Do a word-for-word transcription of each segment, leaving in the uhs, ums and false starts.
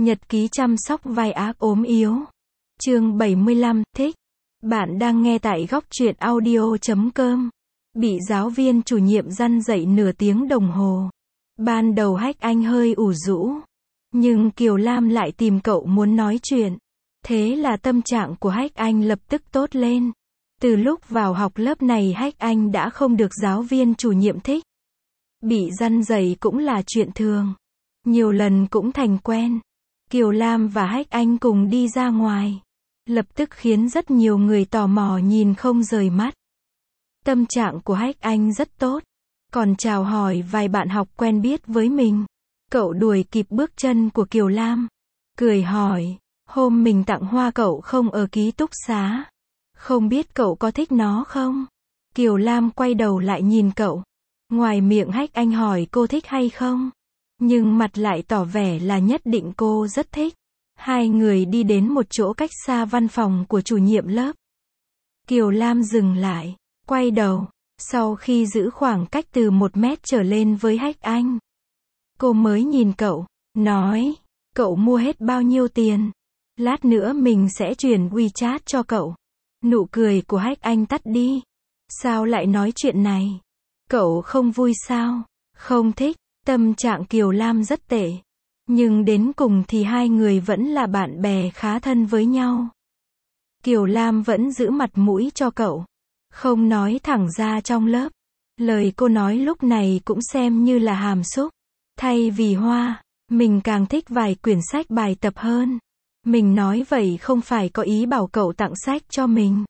Nhật ký chăm sóc vai ác ốm yếu. Chương bảy mươi lăm, thích. Bạn đang nghe tại góc truyện audio chấm com. Bị giáo viên chủ nhiệm răn dạy nửa tiếng đồng hồ. Ban đầu Hách Anh hơi ủ rũ. Nhưng Kiều Lam lại tìm cậu muốn nói chuyện. Thế là tâm trạng của Hách Anh lập tức tốt lên. Từ lúc vào học lớp này Hách Anh đã không được giáo viên chủ nhiệm thích. Bị răn dạy cũng là chuyện thường. Nhiều lần cũng thành quen. Kiều Lam và Hách Anh cùng đi ra ngoài. Lập tức khiến rất nhiều người tò mò nhìn không rời mắt. Tâm trạng của Hách Anh rất tốt. Còn chào hỏi vài bạn học quen biết với mình. Cậu đuổi kịp bước chân của Kiều Lam. Cười hỏi, hôm mình tặng hoa cậu không ở ký túc xá. Không biết cậu có thích nó không? Kiều Lam quay đầu lại nhìn cậu. Ngoài miệng Hách Anh hỏi cô thích hay không? Nhưng mặt lại tỏ vẻ là nhất định cô rất thích. Hai người đi đến một chỗ cách xa văn phòng của chủ nhiệm lớp. Kiều Lam dừng lại, quay đầu, sau khi giữ khoảng cách từ một mét trở lên với Hách Anh. Cô mới nhìn cậu, nói, cậu mua hết bao nhiêu tiền? Lát nữa mình sẽ chuyển WeChat cho cậu. Nụ cười của Hách Anh tắt đi. Sao lại nói chuyện này? Cậu không vui sao? Không thích. Tâm trạng Kiều Lam rất tệ. Nhưng đến cùng thì hai người vẫn là bạn bè khá thân với nhau. Kiều Lam vẫn giữ mặt mũi cho cậu. Không nói thẳng ra trong lớp. Lời cô nói lúc này cũng xem như là hàm xúc. Thay vì hoa, mình càng thích vài quyển sách bài tập hơn. Mình nói vậy không phải có ý bảo cậu tặng sách cho mình.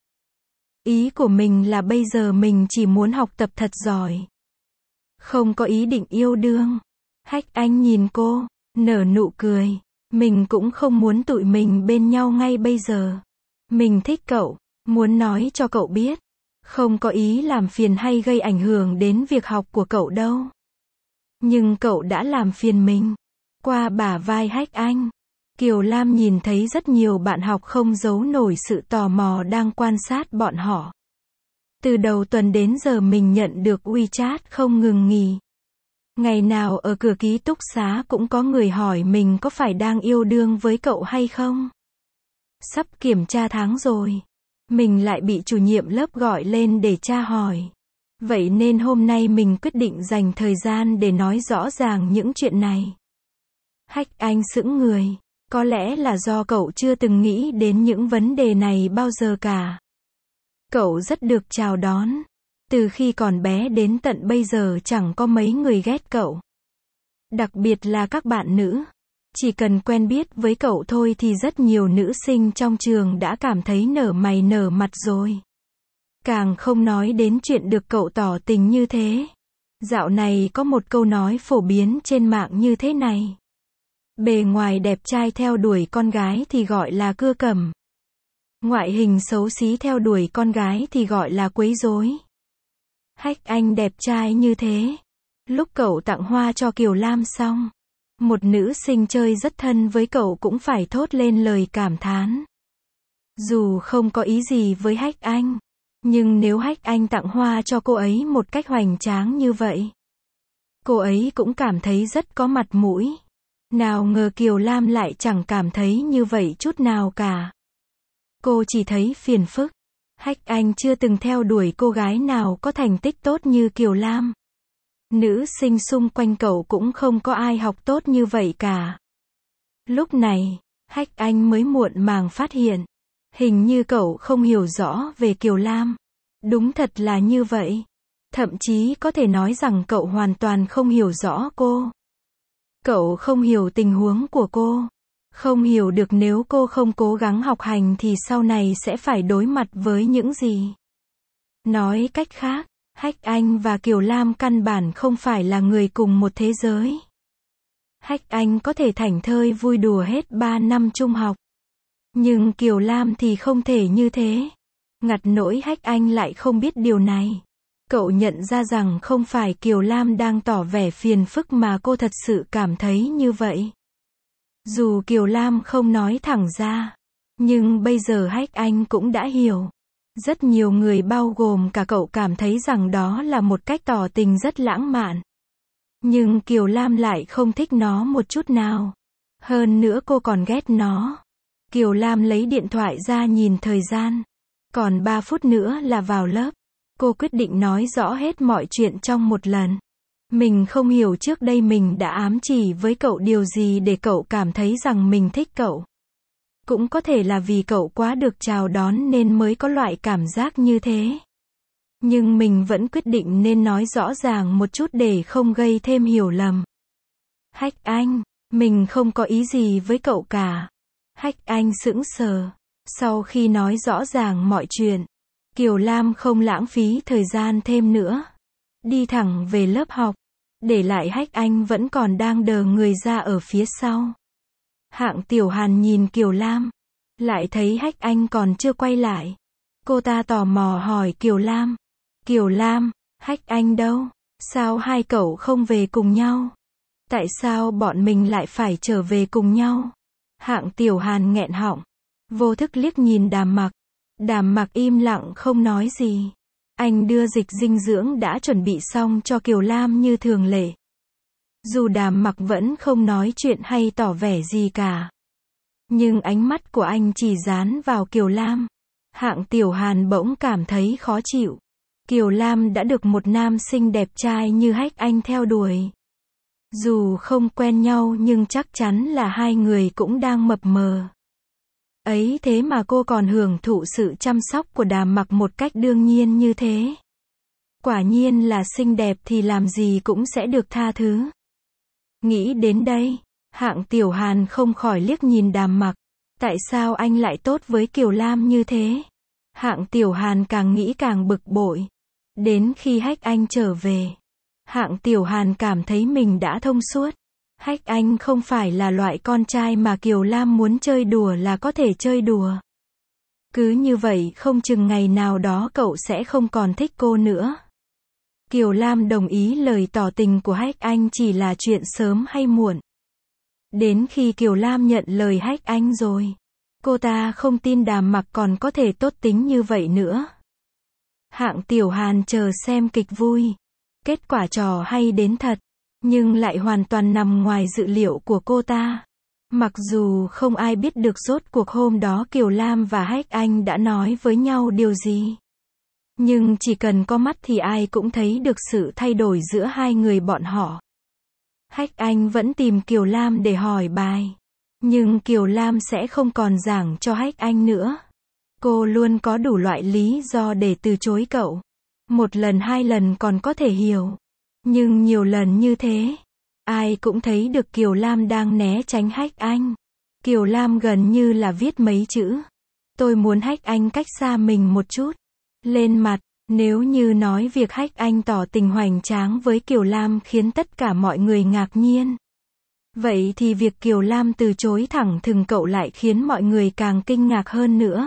Ý của mình là bây giờ mình chỉ muốn học tập thật giỏi. Không có ý định yêu đương. Hách Anh nhìn cô, nở nụ cười. Mình cũng không muốn tụi mình bên nhau ngay bây giờ. Mình thích cậu, muốn nói cho cậu biết. Không có ý làm phiền hay gây ảnh hưởng đến việc học của cậu đâu. Nhưng cậu đã làm phiền mình. Qua bả vai Hách Anh, Kiều Lam nhìn thấy rất nhiều bạn học không giấu nổi sự tò mò đang quan sát bọn họ. Từ đầu tuần đến giờ mình nhận được WeChat không ngừng nghỉ. Ngày nào ở cửa ký túc xá cũng có người hỏi mình có phải đang yêu đương với cậu hay không. Sắp kiểm tra tháng rồi. Mình lại bị chủ nhiệm lớp gọi lên để tra hỏi. Vậy nên hôm nay mình quyết định dành thời gian để nói rõ ràng những chuyện này. Hách Anh sững người. Có lẽ là do cậu chưa từng nghĩ đến những vấn đề này bao giờ cả. Cậu rất được chào đón. Từ khi còn bé đến tận bây giờ chẳng có mấy người ghét cậu. Đặc biệt là các bạn nữ. Chỉ cần quen biết với cậu thôi thì rất nhiều nữ sinh trong trường đã cảm thấy nở mày nở mặt rồi. Càng không nói đến chuyện được cậu tỏ tình như thế. Dạo này có một câu nói phổ biến trên mạng như thế này. Bề ngoài đẹp trai theo đuổi con gái thì gọi là cưa cẩm. Ngoại hình xấu xí theo đuổi con gái thì gọi là quấy rối. Hách Anh đẹp trai như thế. Lúc cậu tặng hoa cho Kiều Lam xong, một nữ sinh chơi rất thân với cậu cũng phải thốt lên lời cảm thán. Dù không có ý gì với Hách Anh, nhưng nếu Hách Anh tặng hoa cho cô ấy một cách hoành tráng như vậy, cô ấy cũng cảm thấy rất có mặt mũi. Nào ngờ Kiều Lam lại chẳng cảm thấy như vậy chút nào cả. Cô chỉ thấy phiền phức. Hách Anh chưa từng theo đuổi cô gái nào có thành tích tốt như Kiều Lam. Nữ sinh xung quanh cậu cũng không có ai học tốt như vậy cả. Lúc này, Hách Anh mới muộn màng phát hiện. Hình như cậu không hiểu rõ về Kiều Lam. Đúng thật là như vậy. Thậm chí có thể nói rằng cậu hoàn toàn không hiểu rõ cô. Cậu không hiểu tình huống của cô. Không hiểu được nếu cô không cố gắng học hành thì sau này sẽ phải đối mặt với những gì. Nói cách khác, Hách Anh và Kiều Lam căn bản không phải là người cùng một thế giới. Hách Anh có thể thảnh thơi vui đùa hết ba năm trung học. Nhưng Kiều Lam thì không thể như thế. Ngặt nỗi Hách Anh lại không biết điều này. Cậu nhận ra rằng không phải Kiều Lam đang tỏ vẻ phiền phức mà cô thật sự cảm thấy như vậy. Dù Kiều Lam không nói thẳng ra, nhưng bây giờ Hách Anh cũng đã hiểu. Rất nhiều người bao gồm cả cậu cảm thấy rằng đó là một cách tỏ tình rất lãng mạn. Nhưng Kiều Lam lại không thích nó một chút nào. Hơn nữa cô còn ghét nó. Kiều Lam lấy điện thoại ra nhìn thời gian. Còn ba phút nữa là vào lớp. Cô quyết định nói rõ hết mọi chuyện trong một lần. Mình không hiểu trước đây mình đã ám chỉ với cậu điều gì để cậu cảm thấy rằng mình thích cậu. Cũng có thể là vì cậu quá được chào đón nên mới có loại cảm giác như thế. Nhưng mình vẫn quyết định nên nói rõ ràng một chút để không gây thêm hiểu lầm. Hách Anh, mình không có ý gì với cậu cả. Hách Anh sững sờ. Sau khi nói rõ ràng mọi chuyện, Kiều Lam không lãng phí thời gian thêm nữa. Đi thẳng về lớp học, để lại Hách Anh vẫn còn đang đờ người ra ở phía sau. Hạng Tiểu Hàn nhìn Kiều Lam, lại thấy Hách Anh còn chưa quay lại. Cô ta tò mò hỏi Kiều Lam. Kiều Lam, Hách Anh đâu? Sao hai cậu không về cùng nhau? Tại sao bọn mình lại phải trở về cùng nhau? Hạng Tiểu Hàn nghẹn họng, vô thức liếc nhìn Đàm Mặc. Đàm Mặc im lặng không nói gì. Anh đưa dịch dinh dưỡng đã chuẩn bị xong cho Kiều Lam như thường lệ. Dù Đàm Mặc vẫn không nói chuyện hay tỏ vẻ gì cả, nhưng ánh mắt của anh chỉ dán vào Kiều Lam. Hạng Tiểu Hàn bỗng cảm thấy khó chịu. Kiều Lam đã được một nam sinh đẹp trai như Hách Anh theo đuổi. Dù không quen nhau nhưng chắc chắn là hai người cũng đang mập mờ. Ấy thế mà cô còn hưởng thụ sự chăm sóc của Đàm Mặc một cách đương nhiên như thế. Quả nhiên là xinh đẹp thì làm gì cũng sẽ được tha thứ. Nghĩ đến đây, Hạng Tiểu Hàn không khỏi liếc nhìn Đàm Mặc. Tại sao anh lại tốt với Kiều Lam như thế? Hạng Tiểu Hàn càng nghĩ càng bực bội. Đến khi Hách Anh trở về, Hạng Tiểu Hàn cảm thấy mình đã thông suốt. Hách Anh không phải là loại con trai mà Kiều Lam muốn chơi đùa là có thể chơi đùa. Cứ như vậy không chừng ngày nào đó cậu sẽ không còn thích cô nữa. Kiều Lam đồng ý lời tỏ tình của Hách Anh chỉ là chuyện sớm hay muộn. Đến khi Kiều Lam nhận lời Hách Anh rồi, cô ta không tin Đàm Mặc còn có thể tốt tính như vậy nữa. Hạng Tiểu Hàn chờ xem kịch vui. Kết quả trò hay đến thật, nhưng lại hoàn toàn nằm ngoài dự liệu của cô ta. Mặc dù không ai biết được rốt cuộc hôm đó Kiều Lam và Hách Anh đã nói với nhau điều gì. Nhưng chỉ cần có mắt thì ai cũng thấy được sự thay đổi giữa hai người bọn họ. Hách Anh vẫn tìm Kiều Lam để hỏi bài. Nhưng Kiều Lam sẽ không còn giảng cho Hách Anh nữa. Cô luôn có đủ loại lý do để từ chối cậu. Một lần hai lần còn có thể hiểu. Nhưng nhiều lần như thế, ai cũng thấy được Kiều Lam đang né tránh Hách Anh. Kiều Lam gần như là viết mấy chữ. Tôi muốn Hách Anh cách xa mình một chút. Lên mặt, nếu như nói việc Hách Anh tỏ tình hoành tráng với Kiều Lam khiến tất cả mọi người ngạc nhiên. Vậy thì việc Kiều Lam từ chối thẳng thừng cậu lại khiến mọi người càng kinh ngạc hơn nữa.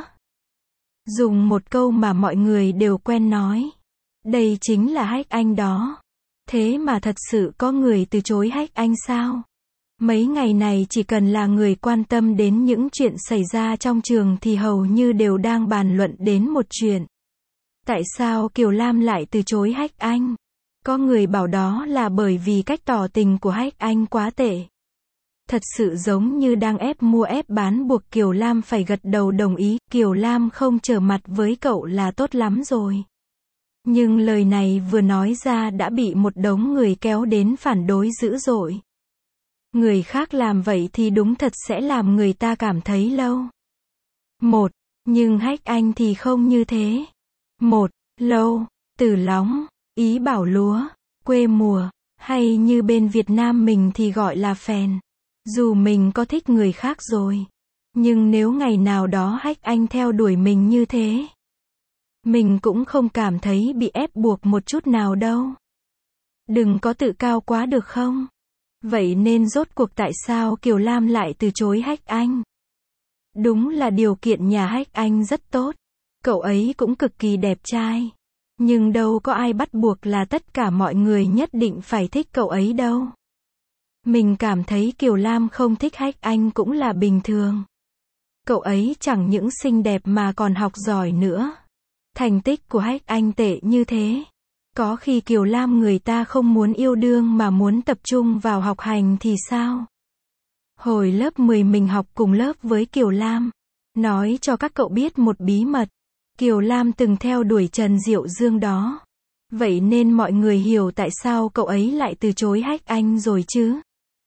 Dùng một câu mà mọi người đều quen nói. Đây chính là Hách Anh đó. Thế mà thật sự có người từ chối Hách Anh sao? Mấy ngày này chỉ cần là người quan tâm đến những chuyện xảy ra trong trường thì hầu như đều đang bàn luận đến một chuyện. Tại sao Kiều Lam lại từ chối Hách Anh? Có người bảo đó là bởi vì cách tỏ tình của Hách Anh quá tệ. Thật sự giống như đang ép mua ép bán buộc Kiều Lam phải gật đầu đồng ý. Kiều Lam không trở mặt với cậu là tốt lắm rồi. Nhưng lời này vừa nói ra đã bị một đống người kéo đến phản đối dữ dội. Người khác làm vậy thì đúng thật sẽ làm người ta cảm thấy lâu. Một, nhưng Hách Anh thì không như thế. Một, lâu, từ lóng, ý bảo lúa, quê mùa, hay như bên Việt Nam mình thì gọi là phèn. Dù mình có thích người khác rồi, nhưng nếu ngày nào đó Hách Anh theo đuổi mình như thế, mình cũng không cảm thấy bị ép buộc một chút nào đâu. Đừng có tự cao quá được không? Vậy nên rốt cuộc tại sao Kiều Lam lại từ chối Hách Anh? Đúng là điều kiện nhà Hách Anh rất tốt. Cậu ấy cũng cực kỳ đẹp trai. Nhưng đâu có ai bắt buộc là tất cả mọi người nhất định phải thích cậu ấy đâu. Mình cảm thấy Kiều Lam không thích Hách Anh cũng là bình thường. Cậu ấy chẳng những xinh đẹp mà còn học giỏi nữa. Thành tích của Hách Anh tệ như thế. Có khi Kiều Lam người ta không muốn yêu đương mà muốn tập trung vào học hành thì sao? Hồi lớp mười mình học cùng lớp với Kiều Lam. Nói cho các cậu biết một bí mật. Kiều Lam từng theo đuổi Trần Diệu Dương đó. Vậy nên mọi người hiểu tại sao cậu ấy lại từ chối Hách Anh rồi chứ.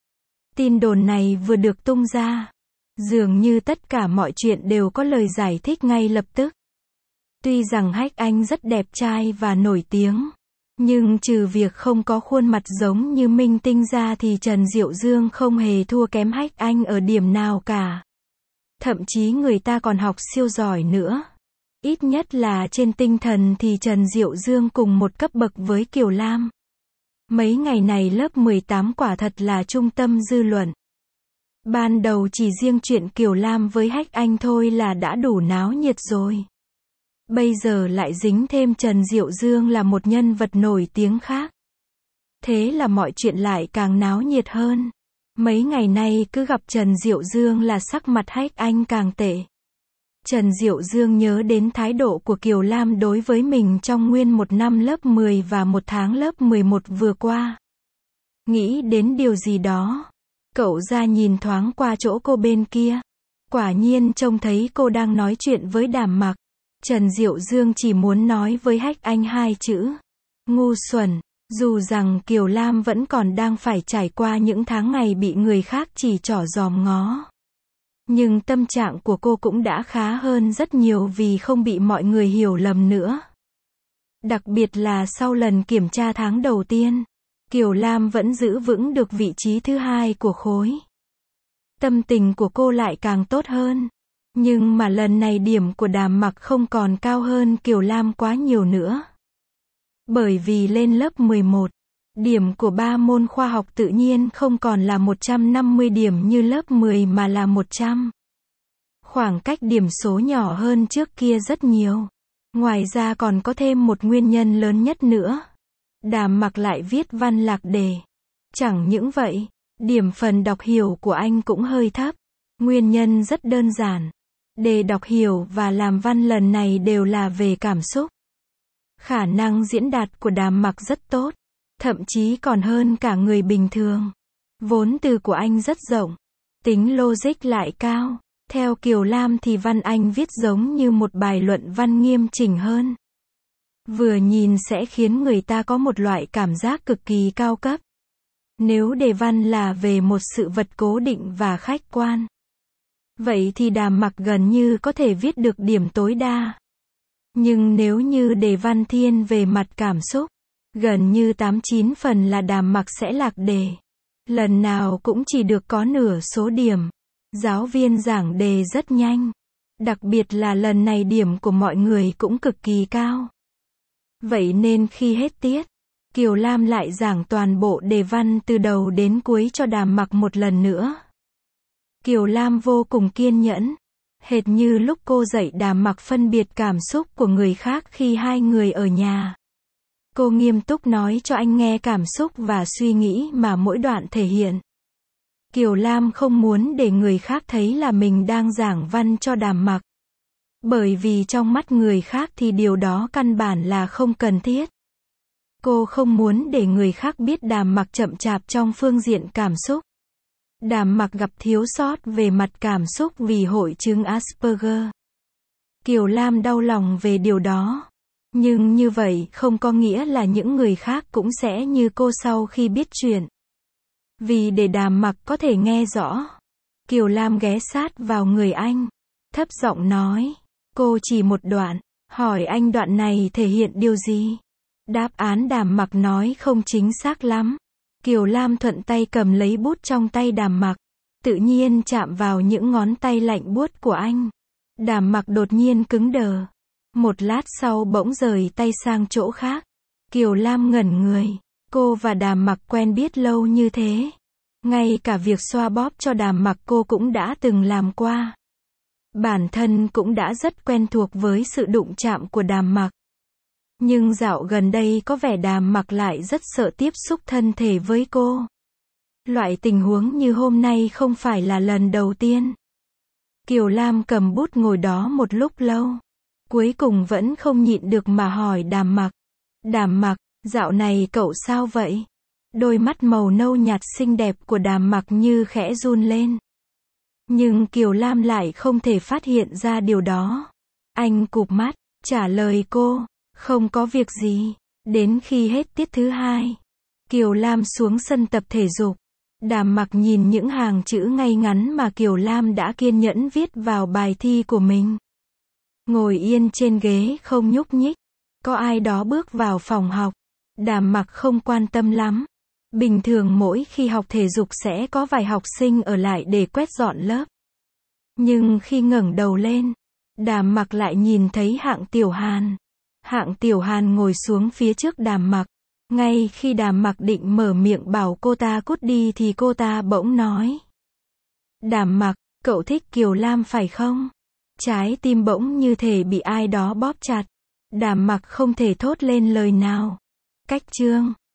Tin đồn này vừa được tung ra. Dường như tất cả mọi chuyện đều có lời giải thích ngay lập tức. Tuy rằng Hách Anh rất đẹp trai và nổi tiếng. Nhưng trừ việc không có khuôn mặt giống như minh tinh ra thì Trần Diệu Dương không hề thua kém Hách Anh ở điểm nào cả. Thậm chí người ta còn học siêu giỏi nữa. Ít nhất là trên tinh thần thì Trần Diệu Dương cùng một cấp bậc với Kiều Lam. Mấy ngày này lớp mười tám quả thật là trung tâm dư luận. Ban đầu chỉ riêng chuyện Kiều Lam với Hách Anh thôi là đã đủ náo nhiệt rồi. Bây giờ lại dính thêm Trần Diệu Dương là một nhân vật nổi tiếng khác. Thế là mọi chuyện lại càng náo nhiệt hơn. Mấy ngày nay cứ gặp Trần Diệu Dương là sắc mặt Hách Anh càng tệ. Trần Diệu Dương nhớ đến thái độ của Kiều Lam đối với mình trong nguyên một năm lớp mười và một tháng lớp mười một vừa qua. Nghĩ đến điều gì đó. Cậu ra nhìn thoáng qua chỗ cô bên kia. Quả nhiên trông thấy cô đang nói chuyện với Đàm Mặc. Trần Diệu Dương chỉ muốn nói với Hách Anh hai chữ. Ngu xuẩn. Dù rằng Kiều Lam vẫn còn đang phải trải qua những tháng ngày bị người khác chỉ trỏ dòm ngó. Nhưng tâm trạng của cô cũng đã khá hơn rất nhiều vì không bị mọi người hiểu lầm nữa. Đặc biệt là sau lần kiểm tra tháng đầu tiên, Kiều Lam vẫn giữ vững được vị trí thứ hai của khối. Tâm tình của cô lại càng tốt hơn. Nhưng mà lần này điểm của Đàm Mặc không còn cao hơn Kiều Lam quá nhiều nữa. Bởi vì lên lớp mười một, điểm của ba môn khoa học tự nhiên không còn là một trăm năm mươi điểm như lớp mười mà là một trăm. Khoảng cách điểm số nhỏ hơn trước kia rất nhiều. Ngoài ra còn có thêm một nguyên nhân lớn nhất nữa. Đàm Mặc lại viết văn lạc đề. Chẳng những vậy, điểm phần đọc hiểu của anh cũng hơi thấp. Nguyên nhân rất đơn giản. Đề đọc hiểu và làm văn lần này đều là về cảm xúc. Khả năng diễn đạt của Đàm Mặc rất tốt. Thậm chí còn hơn cả người bình thường. Vốn từ của anh rất rộng. Tính logic lại cao. Theo Kiều Lam thì văn anh viết giống như một bài luận văn nghiêm chỉnh hơn. Vừa nhìn sẽ khiến người ta có một loại cảm giác cực kỳ cao cấp. Nếu đề văn là về một sự vật cố định và khách quan. Vậy thì Đàm Mặc gần như có thể viết được điểm tối đa. Nhưng nếu như đề văn thiên về mặt cảm xúc, gần như tám chín phần là Đàm Mặc sẽ lạc đề. Lần nào cũng chỉ được có nửa số điểm. Giáo viên giảng đề rất nhanh. Đặc biệt là lần này điểm của mọi người cũng cực kỳ cao. Vậy nên khi hết tiết, Kiều Lam lại giảng toàn bộ đề văn từ đầu đến cuối cho Đàm Mặc một lần nữa. Kiều Lam vô cùng kiên nhẫn. Hệt như lúc cô dạy Đàm Mặc phân biệt cảm xúc của người khác khi hai người ở nhà. Cô nghiêm túc nói cho anh nghe cảm xúc và suy nghĩ mà mỗi đoạn thể hiện. Kiều Lam không muốn để người khác thấy là mình đang giảng văn cho Đàm Mặc. Bởi vì trong mắt người khác thì điều đó căn bản là không cần thiết. Cô không muốn để người khác biết Đàm Mặc chậm chạp trong phương diện cảm xúc. Đàm Mặc gặp thiếu sót về mặt cảm xúc vì hội chứng Asperger. Kiều Lam đau lòng về điều đó. Nhưng như vậy không có nghĩa là những người khác cũng sẽ như cô sau khi biết chuyện. Vì để Đàm Mặc có thể nghe rõ, Kiều Lam ghé sát vào người anh, thấp giọng nói, cô chỉ một đoạn, hỏi anh đoạn này thể hiện điều gì? Đáp án Đàm Mặc nói không chính xác lắm. Kiều Lam thuận tay cầm lấy bút trong tay Đàm Mặc, tự nhiên chạm vào những ngón tay lạnh buốt của anh. Đàm Mặc đột nhiên cứng đờ. Một lát sau bỗng rời tay sang chỗ khác. Kiều Lam ngẩn người. Cô và Đàm Mặc quen biết lâu như thế. Ngay cả việc xoa bóp cho Đàm Mặc cô cũng đã từng làm qua. Bản thân cũng đã rất quen thuộc với sự đụng chạm của Đàm Mặc. Nhưng dạo gần đây có vẻ Đàm Mặc lại rất sợ tiếp xúc thân thể với cô. Loại tình huống như hôm nay không phải là lần đầu tiên. Kiều Lam cầm bút ngồi đó một lúc lâu. Cuối cùng vẫn không nhịn được mà hỏi Đàm Mặc. Đàm Mặc, dạo này cậu sao vậy? Đôi mắt màu nâu nhạt xinh đẹp của Đàm Mặc như khẽ run lên. Nhưng Kiều Lam lại không thể phát hiện ra điều đó. Anh cụp mắt, trả lời cô, không có việc gì. Đến khi hết tiết thứ hai, Kiều Lam xuống sân tập thể dục. Đàm Mặc nhìn những hàng chữ ngay ngắn mà Kiều Lam đã kiên nhẫn viết vào bài thi của mình. Ngồi yên trên ghế không nhúc nhích. Có ai đó bước vào phòng học. Đàm Mặc không quan tâm lắm. Bình thường mỗi khi học thể dục sẽ có vài học sinh ở lại để quét dọn lớp. Nhưng khi ngẩng đầu lên, Đàm Mặc lại nhìn thấy Hạng Tiểu Hàn. Hạng Tiểu Hàn ngồi xuống phía trước Đàm Mặc. Ngay khi Đàm Mặc định mở miệng bảo cô ta cút đi thì cô ta bỗng nói. Đàm Mặc, cậu thích Kiều Lam phải không? Trái tim bỗng như thể bị ai đó bóp chặt. Đàm Mặc không thể thốt lên lời nào. Cách chương